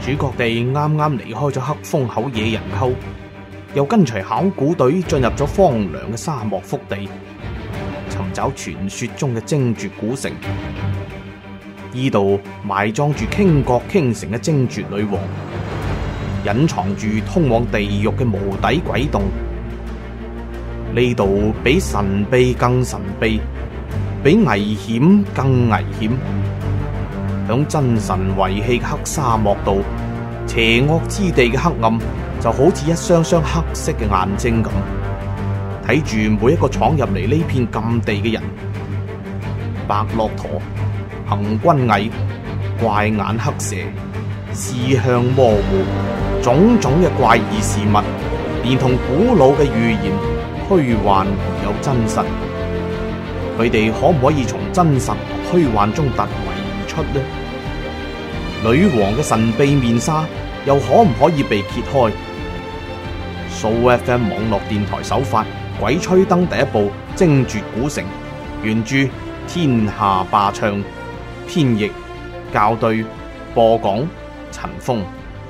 主角哋啱啱離開咗黑風口野人溝，又跟隨考古隊進入咗荒涼嘅沙漠腹地，尋找傳說中嘅精絕古城。呢度埋葬住傾國傾城嘅精絕女王，隱藏住通往地獄嘅無底鬼洞。呢度比神秘更神秘，比危險更危險。響真神遺棄嘅黑沙漠度，邪惡之地嘅黑暗就好似一雙雙黑色嘅眼睛咁，睇住每一個闖入嚟呢片禁地嘅人。白駱駝、行軍蟻、怪眼黑蛇、視向模糊，種種嘅怪異事物，連同古老嘅預言，虛幻而又真實。佢哋可唔可以從真實同虛幻中突圍而出呢？女王嘅神秘面紗又可唔可以被揭開？Sooo FM 網絡電台首發《鬼吹燈》第一部《精絕古城》，原著天下霸唱，編譯校對，播講陳峰。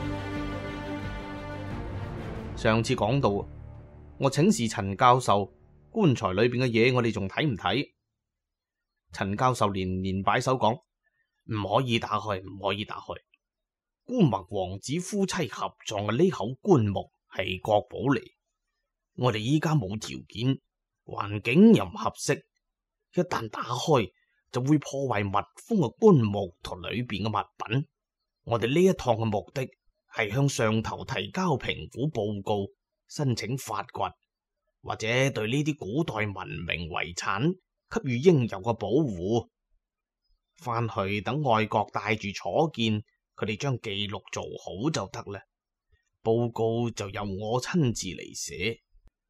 上次講到，我請示陳教授，棺材裏邊嘅嘢我哋仲睇唔睇？陳教授連連擺手講，唔可以打開，唔可以打開。姑墨王子夫妻合葬嘅呢口棺木係國寶嚟，我哋依家冇條件，環境又唔合適，一旦打開就會破壞密封嘅棺木同裏邊嘅物品。我哋呢一趟嘅目的係向上頭提交評估報告，申請發掘或者對呢啲古代文明遺產給予應有嘅保護。翻去等外國帶住楚見，佢哋將記錄做好就得啦。報告就由我親自嚟寫。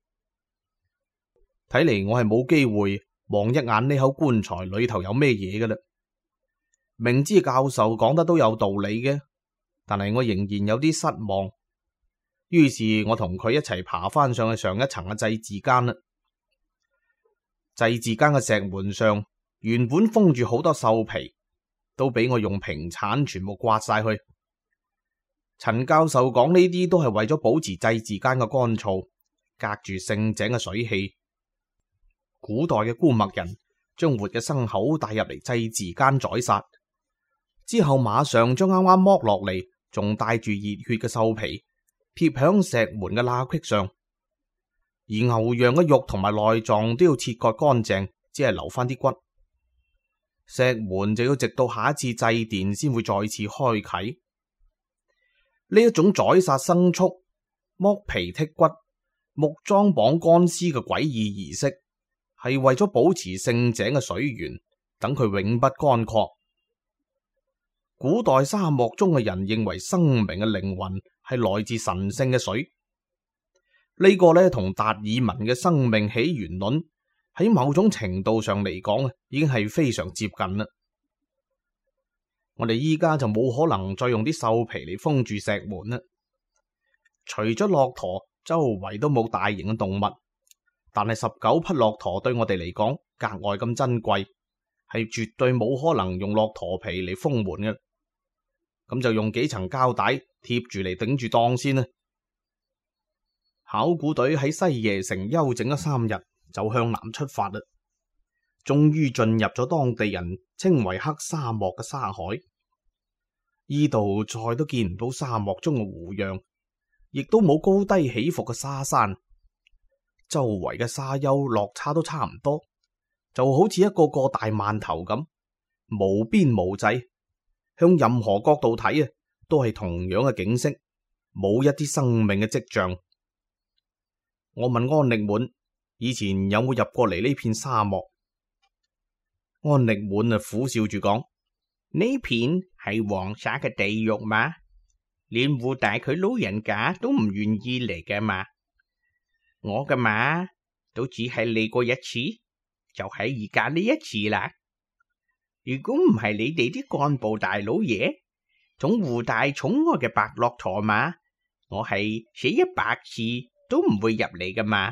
睇嚟我係冇機會望一眼呢口棺材裏頭有咩嘢㗎啦。明知教授講得都有道理嘅，但係我仍然有啲失望。於是我同佢一齊爬翻上去上一層嘅祭祀間啦。祭祀間嘅石門上原本封住好多獸皮，都俾我用平鏟全部刮晒去。陳教授講呢啲都係為咗保持祭祀間嘅乾燥，隔住聖井嘅水氣。古代嘅姑墨人將活嘅牲口帶入嚟祭祀間宰殺，之後馬上將啱啱剝落嚟仲帶住熱血嘅獸皮貼響石門嘅罅隙上，而牛羊嘅肉同埋內臟都要切割乾淨，只係留翻啲骨。石門就要直到下一次祭奠先會再次開啟。呢一種宰殺牲畜、剝皮剔骨、木樁綁乾屍嘅詭異儀式，係為咗保持聖井嘅水源，等佢永不乾涸。古代沙漠中嘅人認為生命嘅靈魂係來自神聖嘅水，呢個呢同達爾文嘅生命起源論喺某種程度上嚟講已經係非常接近啦。我哋依家就冇可能再用啲獸皮嚟封住石門啦。除咗駱駝，周圍都冇大型嘅動物，但係19匹駱駝對我哋嚟講格外咁珍貴，係絕對冇可能用駱駝皮嚟封門嘅。咁就用幾層膠帶貼住嚟頂住檔先啦。考古隊喺西耶城休整咗3日，就向南出發啦。終於進入咗當地人稱為黑沙漠嘅沙海。呢度再都見唔到沙漠中嘅湖樣，亦都冇高低起伏嘅沙山，周圍嘅沙丘落差都差唔多，就好似一個個大饅頭咁，無邊無際。向任何角度睇啊，都係同樣嘅景色，冇一啲生命嘅跡象。我問安力滿以前有冇入過嚟呢片沙漠？安力滿啊苦笑住講：呢片係黃沙嘅地獄嘛，連胡大佢老人家都唔願意嚟嘅嘛。我嘅嘛都只係嚟過一次，就喺而家呢一次啦。如果唔係你哋啲幹部大老爺總胡大寵愛嘅白駱駝嘛，我係寫100次都唔會入嚟噶嘛。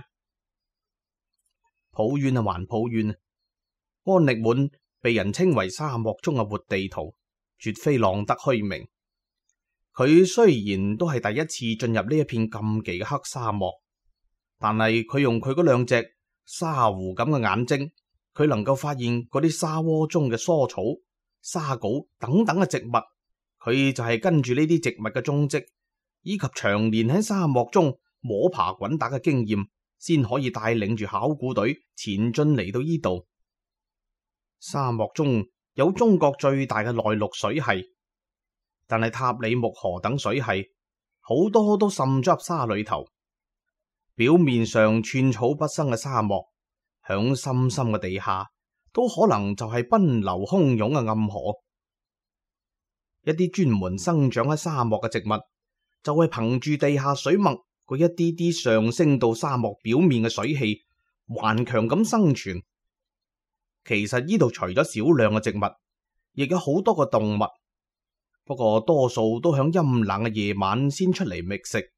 抱怨啊還抱怨啊！安力滿被人稱為沙漠中嘅活地圖，絕非浪得虛名。 佢雖然都係第一次進入呢一片禁忌嘅黑沙漠，但係佢用佢嗰兩隻沙狐咁嘅眼睛，佢能夠發現嗰啲沙窩中嘅蔬草、沙穀等等嘅植物。佢就係跟住呢啲植物嘅蹤跡，以及長年喺沙漠中摸爬滾打嘅經驗，先可以帶領住考古隊前進嚟到呢度。沙漠中有中國最大嘅內陸水系，但係塔里木河等水系好多都滲咗入沙裏頭。表面上寸草不生嘅沙漠，響深深嘅地下都可能就係奔流洶湧嘅暗河。一啲專門生長喺沙漠嘅植物，就係憑住地下水脈嗰一啲啲上升到沙漠表面嘅水氣，頑強咁生存。其實呢度除咗少量嘅植物，亦有好多個動物，不過多數都響陰冷嘅夜晚先出嚟覓食。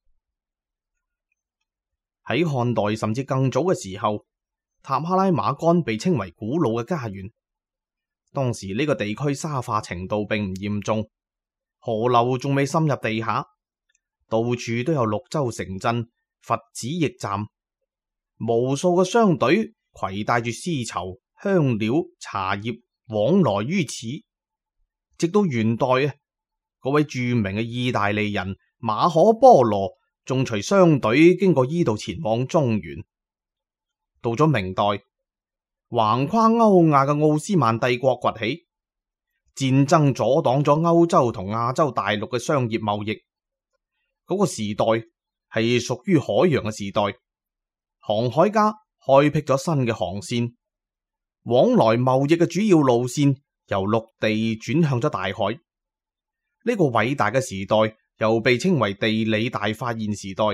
喺漢代甚至更早嘅時候，塔克拉瑪干被稱為古老嘅家園。當時呢個地區沙化程度並唔嚴重，河流仲未滲入地下，到處都有綠洲城鎮、佛寺驛站，無數嘅商隊攜帶住絲綢、香料、茶葉往來於此。直到元代啊，嗰位著名嘅意大利人馬可波羅仲隨商隊經過呢度前往中原。到咗明代，橫跨歐亞嘅奧斯曼帝國崛起，戰爭阻擋咗歐洲同亞洲大陸嘅商業貿易。嗰個時代係屬於海洋嘅時代，航海家開闢咗新嘅航線，往來貿易嘅主要路線由陸地轉向咗大海。呢個偉大嘅時代又被稱為地理大發現時代。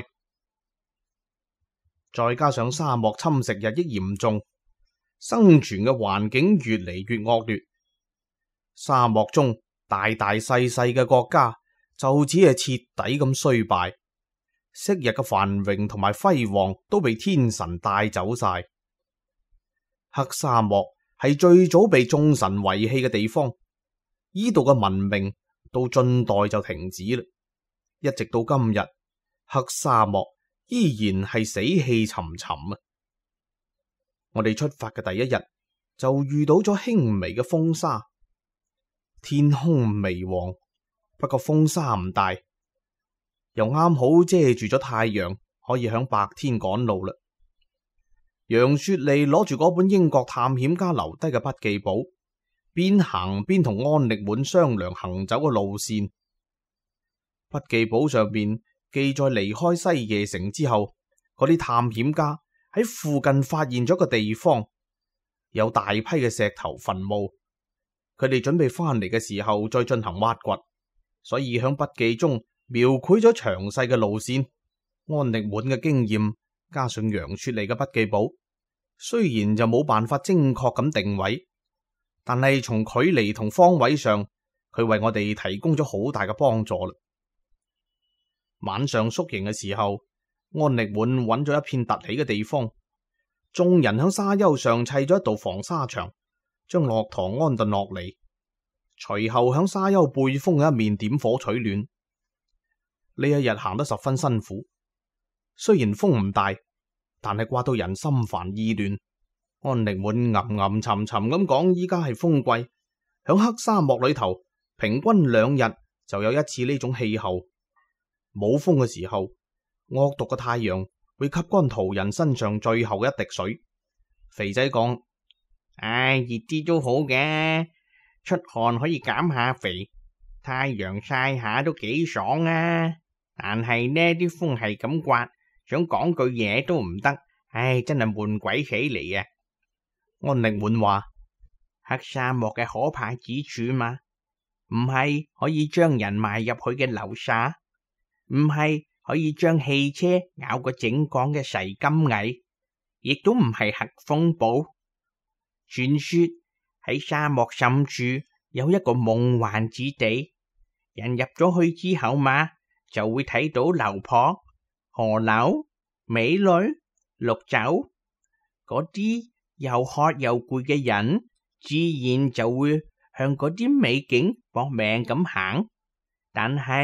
再加上沙漠侵蝕日益嚴重，生存嘅環境越嚟越惡劣。沙漠中大大細細嘅國家就只係徹底咁衰敗，昔日嘅繁榮同埋輝煌都被天神帶走晒。黑沙漠係最早被眾神遺棄嘅地方，呢度嘅文明到晉代就停止啦，一直到今日，黑沙漠依然係死氣沉沉啊！我哋出發嘅第一日就遇到咗輕微嘅風沙，天空微黃，不過風沙唔大，又啱好遮住咗太陽，可以響白天趕路啦。楊雪莉攞住嗰本英國探險家留低嘅筆記簿，邊行邊同安力滿商量行走嘅路線。筆記簿上面記載離開西夜城之後，嗰啲探險家喺附近發現咗個地方，有大批嘅石頭墳墓。佢哋準備翻嚟嘅時候再進行挖掘，所以響筆記中描繪咗詳細嘅路線。安力滿嘅經驗加上楊雪莉嘅筆記簿，雖然就冇辦法精確咁定位，但係從距離同方位上，佢為我哋提供咗好大嘅幫助啦。晚上宿營嘅時候，安力滿揾咗一片凸起嘅地方，眾人響沙丘上砌咗一道防沙牆，將駱駝安頓落嚟，隨後響沙丘背風嘅一面點火取暖。呢一日行得十分辛苦，雖然風唔大，但係颳到人心煩意亂。安力滿吟沉沉咁講，依家係風季，響黑沙漠裏頭，平均2日就有一次呢種氣候。冇風嘅時候，惡毒嘅太陽會吸乾途人身上最後一滴水。肥仔講：熱啲都好嘅，出汗可以減下肥，太陽曬下都幾爽啊！但係呢啲風係咁颳，想講句嘢都唔得，真係悶鬼起嚟啊！安力滿話：黑沙漠嘅可怕之處嘛，唔係可以將人埋入去嘅流沙，唔係可以將汽車咬個整缸嘅噬金蟻，亦都唔係核風暴。傳說喺沙漠深處有一個夢幻之地，人入咗去之後嘛，就會睇到流婆、河流、美女、綠洲，嗰啲又渴又攰嘅人，自然就會向嗰啲美景搏命咁行。但係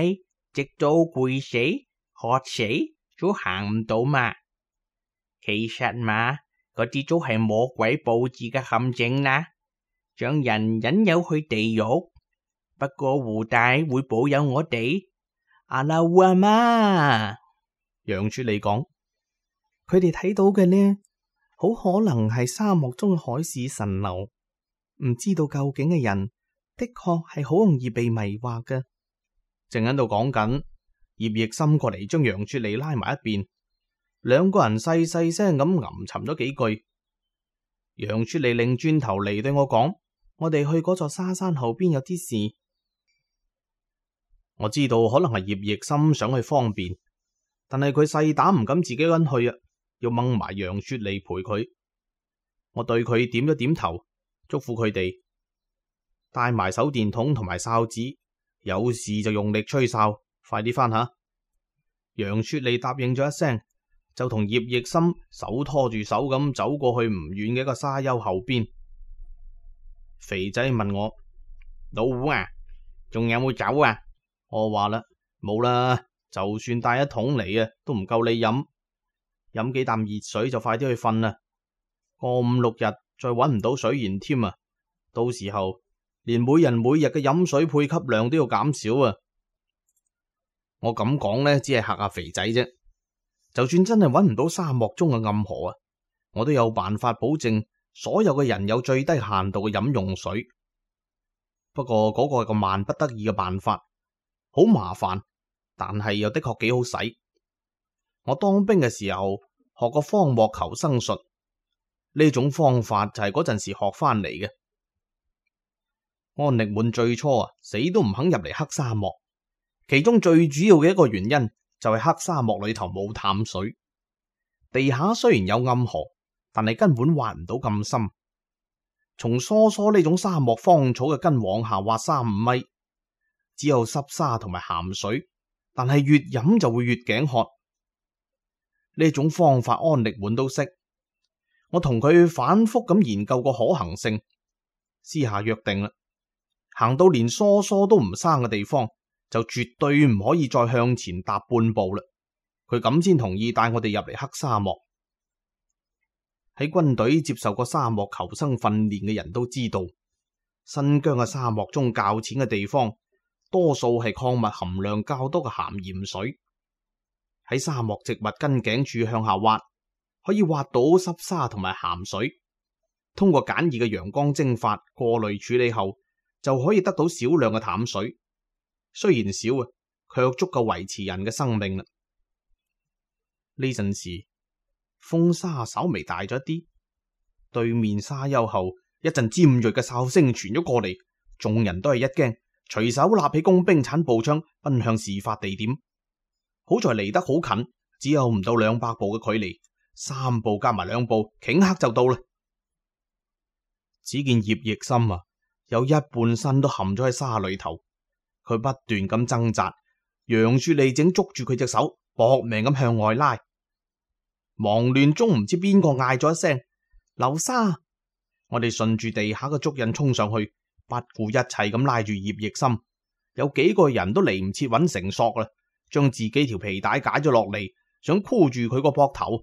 直到攰死、渴死都行唔到嘛。其實嘛，嗰啲都係魔鬼佈置嘅陷阱啦，將人引誘去地獄。不過胡大會保佑我哋。阿拉烏阿媽， 楊雪莉講，佢哋睇到嘅呢，好可能係沙漠中嘅海市蜃樓，唔知道究竟嘅人的確係好容易被迷惑嘅。正喺度講緊，葉奕森過嚟將楊雪莉拉埋一邊，兩個人細細聲咁吟沉咗幾句。楊雪莉擰轉頭嚟對我講，我哋去嗰座沙山後邊有啲事。我知道可能係葉奕森想去方便，但係佢細膽唔敢自己一個人去啊，要掹埋楊雪莉陪佢。我對佢點咗點頭，囑咐佢哋帶埋手電筒同埋哨子，有事就用力吹哨，快啲翻下。楊雪莉答應咗一聲，就同葉奕森手拖住手咁走過去唔遠嘅一個沙丘後邊。肥仔問我： 老胡啊，仲有冇酒啊？ 我話啦，冇啦，就算帶一桶嚟啊，都唔夠你飲。飲幾啖熱水就快啲去瞓啦。過5-6日再搵唔到水源添啊，到時候連每人每日嘅飲水配給量都要減少啊。我咁講呢，只係嚇下肥仔啫。就算真係搵唔到沙漠中嘅暗河啊，我都有辦法保證所有嘅人有最低限度嘅飲用水。不過嗰個係個萬不得已嘅辦法。好麻煩，但係又的確幾好使。我當兵嘅時候學過荒漠求生術，呢種方法就係嗰陣時學翻嚟嘅。安力滿最初死都唔肯入嚟黑沙漠，其中最主要嘅一個原因就係黑沙漠裏頭冇淡水，地下雖然有暗河，但係根本挖唔到咁深。從疏疏呢種沙漠荒草嘅根往下挖3-5米。只有濕沙同埋鹹水，但係越飲就會越頸渴。呢種方法安力滿都識，我同佢反覆咁研究過可行性，私下約定啦，行到連疏疏都唔生嘅地方，就絕對唔可以再向前踏半步啦。佢咁先同意帶我哋入嚟黑沙漠。喺軍隊接受過沙漠求生訓練嘅人都知道，新疆嘅沙漠中較淺嘅地方，多數係礦物含量較多嘅鹹鹽水。喺沙漠植物根頸處向下挖，可以挖到濕沙同埋鹹水。通過簡易嘅陽光蒸發、過濾處理後，就可以得到少量嘅淡水。雖然少啊，卻足夠維持人嘅生命啦。呢陣時風沙稍微大咗啲，對面沙丘後一陣尖銳嘅哨聲傳咗過嚟，眾人都係一驚，隨手立起工兵鏟步槍，奔向事發地點。好在離得好近，只有唔到200步嘅距離，3步加埋2步，頃刻就到啦。只見葉奕森有一半身都陷咗喺沙裏頭，佢不斷咁掙扎，楊雪莉正捉住佢隻手，搏命咁向外拉。忙亂中唔知邊個嗌咗一聲流沙，我哋順住地下嘅足印衝上去，不顧一切咁拉住葉奕森，有幾個人都嚟唔切揾繩索啦，將自己條皮帶解咗落嚟，想箍住佢個膊頭。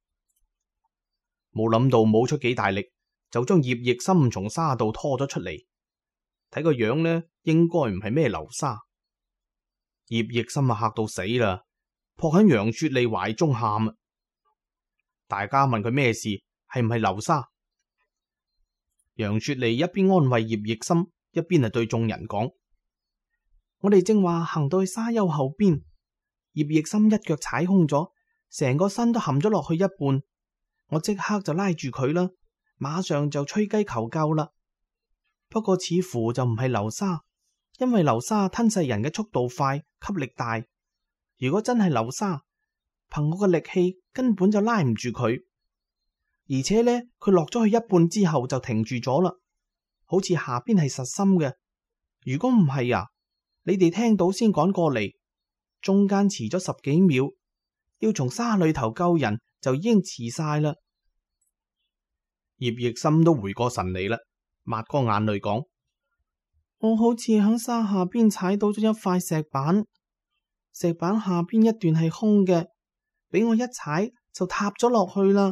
冇諗到冇出幾大力，就將葉奕森從沙度拖咗出嚟。睇個樣呢，應該唔係咩流沙。葉奕森嚇到死啦，撲喺楊雪莉懷中喊。大家問佢咩事，係唔係流沙？楊雪莉一邊安慰葉奕森，一邊係對眾人講：我哋正話行到去沙丘後邊，葉奕森一腳踩空咗，成個身都陷咗落去一半。我即刻就拉住佢啦，馬上就吹雞求救啦。不過似乎就唔係流沙，因為流沙吞噬人嘅速度快，吸力大。如果真係流沙，憑我嘅力氣根本就拉唔住佢，而且呢，佢落咗去一半之後就停住咗啦，好似下邊係實心嘅。如果唔係啊，你哋聽到先趕過嚟，中間遲咗10幾秒，要從沙裏頭救人就已經遲晒啦。葉奕森都回過神嚟啦，抹乾眼淚講：我好似響沙下邊踩到咗一塊石板， 石板下邊一段係空嘅，俾我一踩就塌咗落去啦。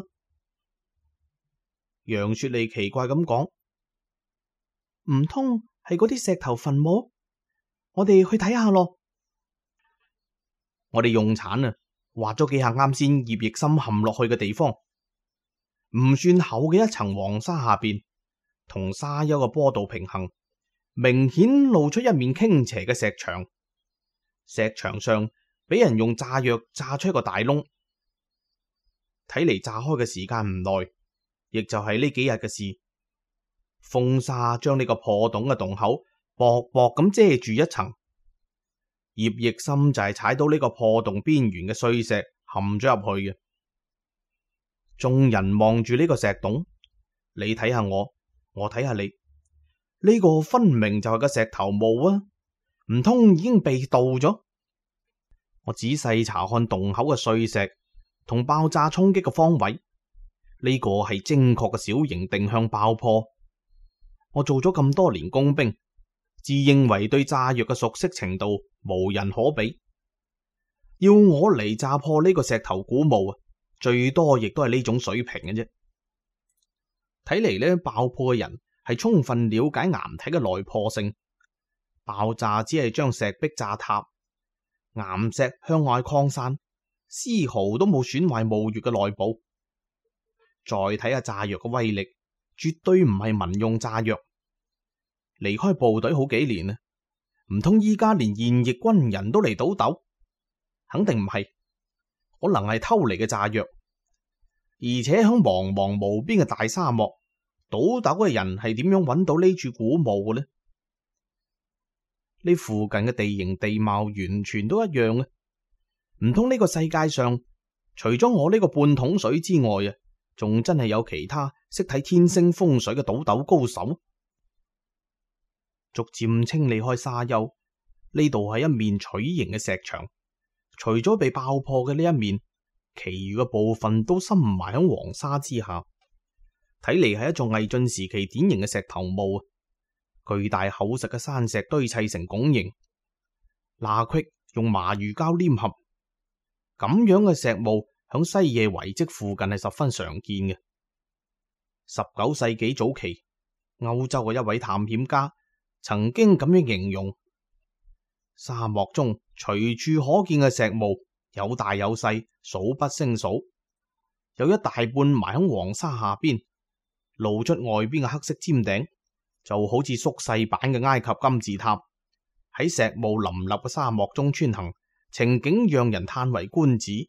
楊雪莉奇怪咁講：唔通係嗰啲石頭墳墓？我哋去睇下咯。我哋用鏟挖咗幾下啱先葉奕深陷落去嘅地方，唔算厚嘅一層黃沙下邊，同沙丘嘅坡度平衡，明顯露出一面傾斜嘅石牆。石牆上俾人用炸藥炸出一個大窿，睇嚟炸開嘅時間唔耐，亦就係呢幾日嘅事。風沙將呢個破洞嘅洞口薄薄咁遮住一層，葉奕深就係踩到呢個破洞邊緣嘅碎石陷咗入去嘅。眾人望住呢個石洞，你睇下我，我睇下你，呢個分明就係個石頭墓啊！唔通已經被盜咗？我仔細查看洞口嘅碎石同爆炸衝擊嘅方位，呢個係精確嘅小型定向爆破。我做咗咁多年工兵，自認為對炸藥嘅熟悉程度無人可比。要我嚟炸破呢個石頭古墓啊，最多亦都係呢種水平嘅啫。睇嚟呢，爆破嘅人係充分了解岩體嘅內破性。爆炸只係將石壁炸塌，岩石向外擴散，絲毫都冇損壞墓穴嘅內部。再睇下炸藥嘅威力，絕對唔係民用炸藥。離開部隊好幾年啦，唔通依家連現役軍人都嚟倒斗？肯定唔係，可能係偷嚟嘅炸藥。而且響茫茫無邊嘅大沙漠，倒斗嘅人係點樣揾到呢處古墓嘅呢？呢附近嘅地形地貌完全都一樣啊！唔通呢個世界上除咗我呢個半桶水之外啊，仲真係有其他識睇天星風水嘅倒斗高手？逐漸清理開沙丘，呢度係一面錘形嘅石牆，除咗被爆破嘅呢一面，其餘嘅部分都深埋喺黃沙之下。睇嚟係一座魏晉時期典型嘅石頭墓啊！巨大厚實嘅山石堆砌成拱形，罅隙用麻魚膠黏合，咁樣嘅石墓響西野遺跡附近係十分常見嘅。19世紀早期，歐洲嘅一位探險家曾經咁樣形容：沙漠中隨處可見嘅石墓有大有細，數不勝數，有一大半埋喺黃沙下邊，露出外邊嘅黑色尖頂，就好似縮細版嘅埃及金字塔，喺石霧林立嘅沙漠中穿行，情景讓人嘆為觀止。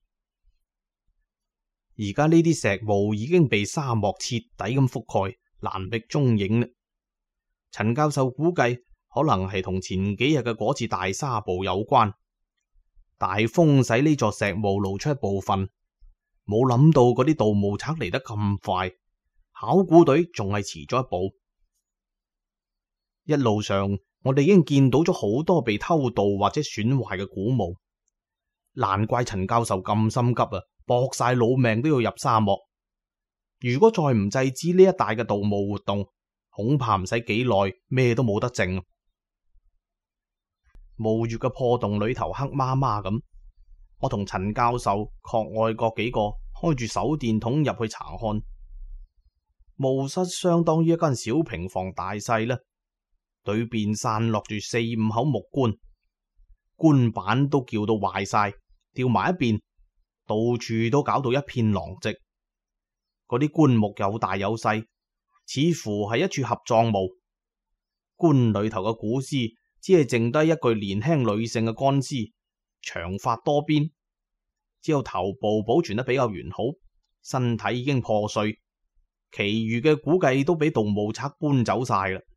而家呢啲石霧已經被沙漠徹底咁覆蓋，難覓蹤影啦。陳教授估計可能係同前幾日嘅嗰次大沙暴有關，大風使呢座石霧露出一部分，冇諗到嗰啲盜墓賊嚟得咁快，考古隊仲係遲咗一步。一路上我哋已經見到咗好多被偷盜或者損壞嘅古墓，難怪陳教授咁心急啊，搏晒老命都要入沙漠。如果再唔制止呢一帶嘅盜墓活動，恐怕唔使幾耐，咩都冇得剩。墓穴嘅破洞裏頭黑麻麻咁，我同陳教授確外各幾個開住手電筒入去查看。墓室相當於一間小平房大細啦，裏邊散落住4-5口木棺，棺板都叫到壞晒，掉埋一邊，到處都搞到一片狼藉。嗰啲棺木有大有細，似乎係一處合葬墓。棺裏頭嘅古屍只係剩低一具年輕女性嘅乾屍，長髮多辮，只有頭部保存得比較完好，身體已經破碎，其餘嘅估計都俾盜墓賊搬走晒啦。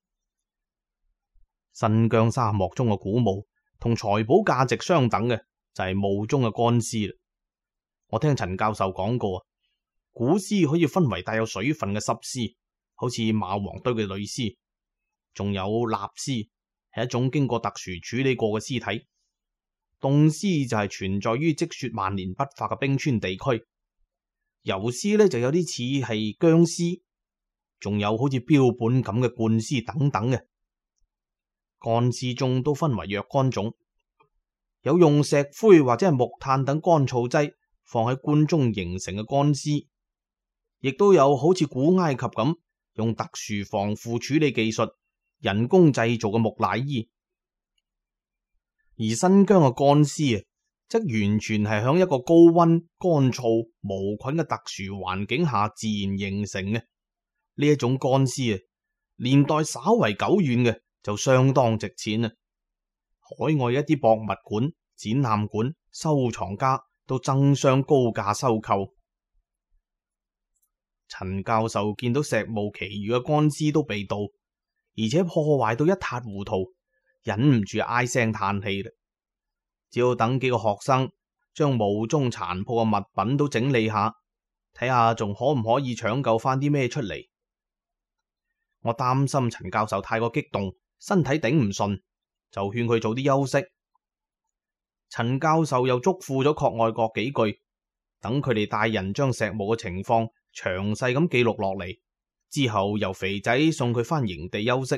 新疆沙漠中嘅古墓同財寶價值相等嘅就係墓中嘅乾屍啦。我聽陳教授講過，古屍可以分為帶有水分嘅濕屍，好似馬王堆嘅女屍，仲有蠟屍，係一種經過特殊處理過嘅屍體。凍屍就係存在於積雪萬年不化嘅冰川地區。油屍呢就有啲似係僵屍，仲有好似標本咁嘅灌屍等等嘅。乾屍中都分為若干種， 有用石灰或者係木炭等乾燥劑放喺棺中形成嘅乾屍，亦都有好似古埃及咁用特殊防腐處理技術人工製造嘅木乃伊。而新疆嘅乾屍啊，則完全係響一個高溫、乾燥、無菌嘅特殊環境下自然形成嘅。呢一種乾屍啊，年代稍為久遠嘅就相當值錢啊！海外一啲博物館、展覽館、收藏家都爭相高價收購。陳教授見到石墓其餘嘅乾屍都被盜，而且破壞到一塌糊塗，忍唔住唉聲嘆氣啦。只要等幾個學生將墓中殘破嘅物品都整理下，睇下仲可唔可以搶救翻啲咩出嚟。我擔心陳教授太過激動，身體頂唔順，就勸佢早啲休息。陳教授又囑咐咗郝愛國幾句，等佢哋帶人將石墓嘅情況詳細咁記錄落嚟，之後由肥仔送佢返營地休息。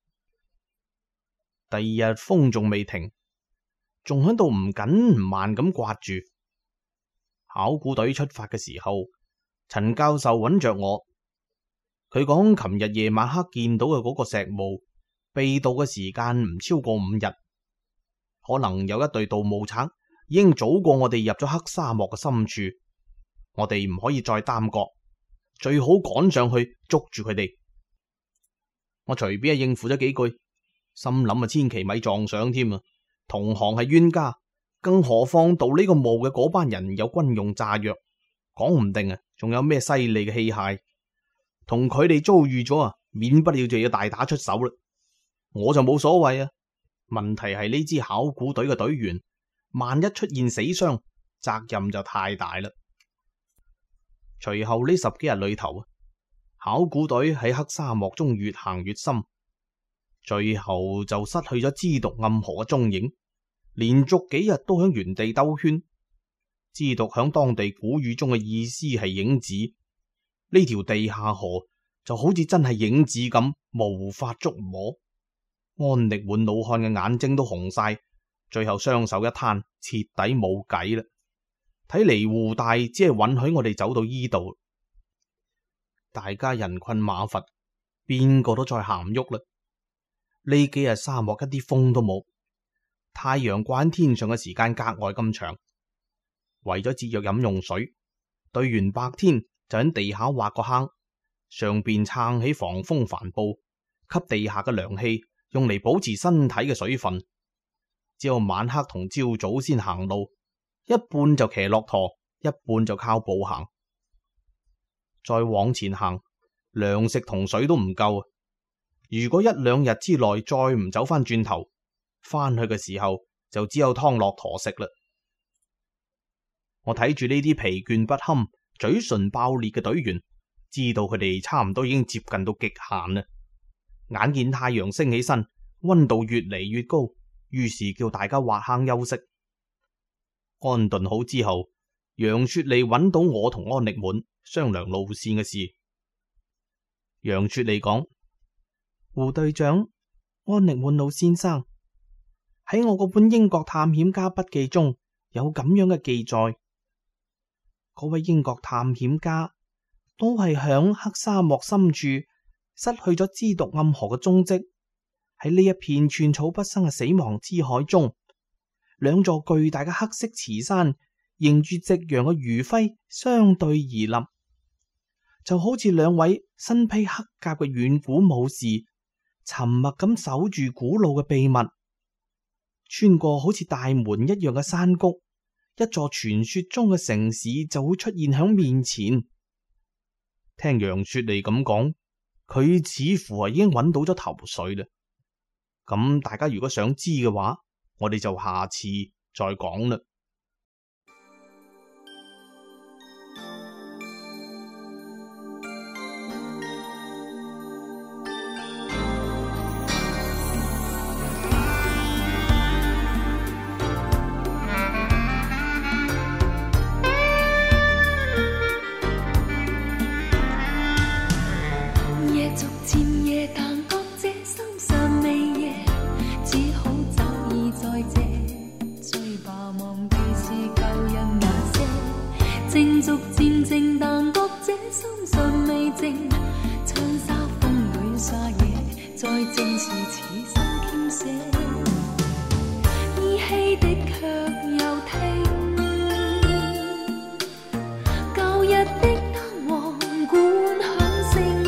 第二日風仲未停，仲喺度唔緊唔慢咁刮住。考古隊出發嘅時候，陳教授揾着我，佢講琴日夜晚黑見到嘅嗰個石墓被盜嘅時間唔超過5日，可能有一隊盜墓賊已經早過我哋入咗黑沙漠嘅深處，我哋唔可以再耽擱，最好趕上去捉住佢哋。我隨便應付咗幾句，心諗啊，千祈咪撞上添啊！同行係冤家，更何況盜呢個墓嘅嗰班人有軍用炸藥，講唔定啊，仲有咩犀利嘅器械，同佢哋遭遇咗啊，免不了就要大打出手啦。我就冇所謂啊，問題係呢支考古隊嘅隊員，萬一出現死傷，責任就太大啦。隨後呢10幾日裏頭，考古隊喺黑沙漠中越行越深，最後就失去咗支毒暗河嘅蹤影，連續幾日都響原地兜圈。支毒響當地古語中嘅意思係影子，呢條地下河就好似真係影子咁，無法捉摸。安力滿老漢嘅眼睛都紅晒，最後雙手一攤，徹底冇計啦。睇嚟胡大只係允許我哋走到依度，大家人困馬乏，邊個都再行唔喐啦。呢幾日沙漠一啲風都冇，太陽掛喺天上嘅時間格外咁長。為咗節約飲用水，隊員白天就喺地下挖個坑，上邊撐起防風帆布，吸地下嘅涼氣，用嚟保持身體嘅水分。只有晚黑同朝早先行路，一半就騎駱駝，一半就靠步行。再往前行，糧食同水都唔夠。如果1、2日之內再唔走翻轉頭，翻去嘅時候就只有湯駱駝食啦。我睇住呢啲疲倦不堪、嘴唇爆裂嘅隊員，知道佢哋差唔多已經接近到極限啦。眼見太陽升起身，溫度越嚟越高，於是叫大家挖坑休息。安頓好之後，楊雪莉揾到我同安力滿商量路線嘅事。楊雪莉講：胡隊長，安力滿老先生，喺我嗰本英國探險家筆記中有咁樣嘅記載，嗰位英國探險家都係響黑沙漠深處失去咗支毒暗河嘅蹤跡。喺呢一片寸草不生嘅死亡之海中，2座巨大嘅黑色瓷山迎住夕陽嘅餘暉相對而立，就好似2位身披黑甲嘅遠古武士沉默咁守住古老嘅秘密。穿過好似大門一樣嘅山谷，一座傳說中嘅城市就會出現響面前。聽楊雪莉咁講，佢似乎係已經揾到咗頭緒啦。咁大家如果想知嘅話，我哋就下次再講啦。 最在正是此生傾瀉，依稀的卻又聽舊日的燈黃管響聲，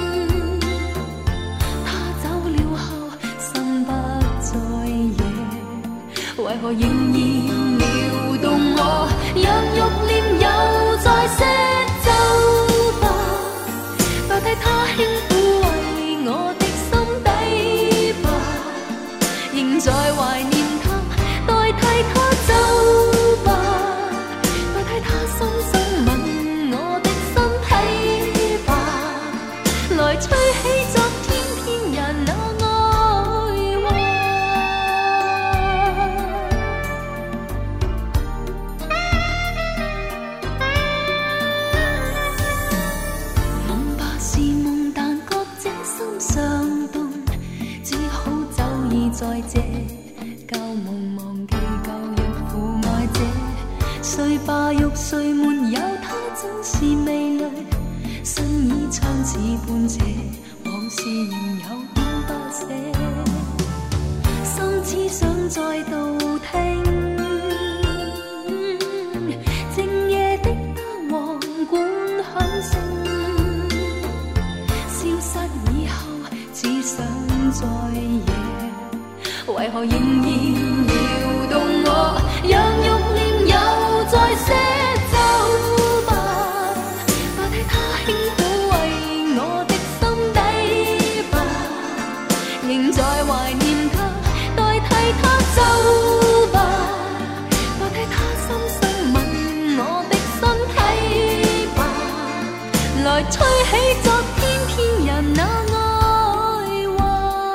他走了後心不再野，為何仍然撩動我，讓欲念又再寫走吧，代替他輕撫為我的心底吧，仍在懷念他，代替他走吧，代替他深深吻我的身體吧，來吹起昨天天人那愛話。夢吧是夢，但覺這心上動，只好走已在這舊夢，忘記舊日父愛者。誰吧欲誰沒有他，真是味蕾，身已蒼似半斜，往事仍有點不捨，心只想再度聽靜夜的燈黃管響聲，消失以後只想再野，為何仍然撩動我，讓欲念又再寫走吧，代替他輕撫為我的心底吧，仍在懷念他，代替他走吧，代替他深深吻我的身體吧，來吹起昨天天人那愛話。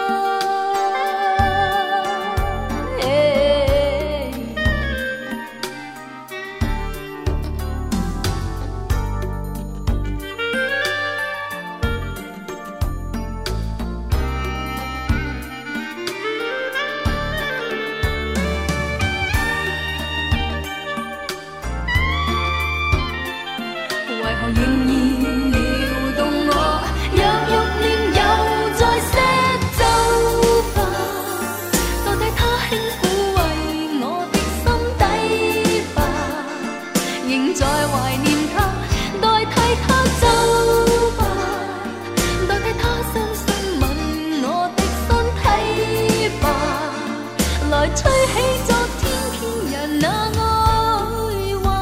為何仍然撩動我，讓欲念又再寫走吧，代替他輕撫為我的心底吧，仍在懷念他，代替他走吧，代替他深深吻我的身體吧，來吹起昨天天人那愛話。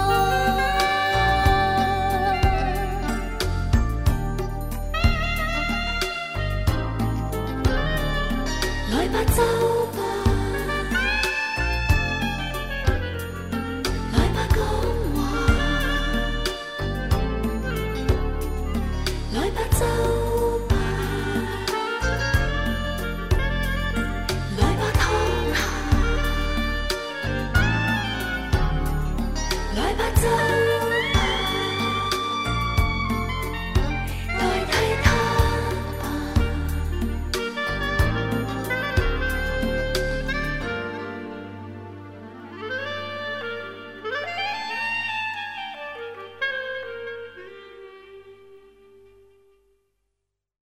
來吧，走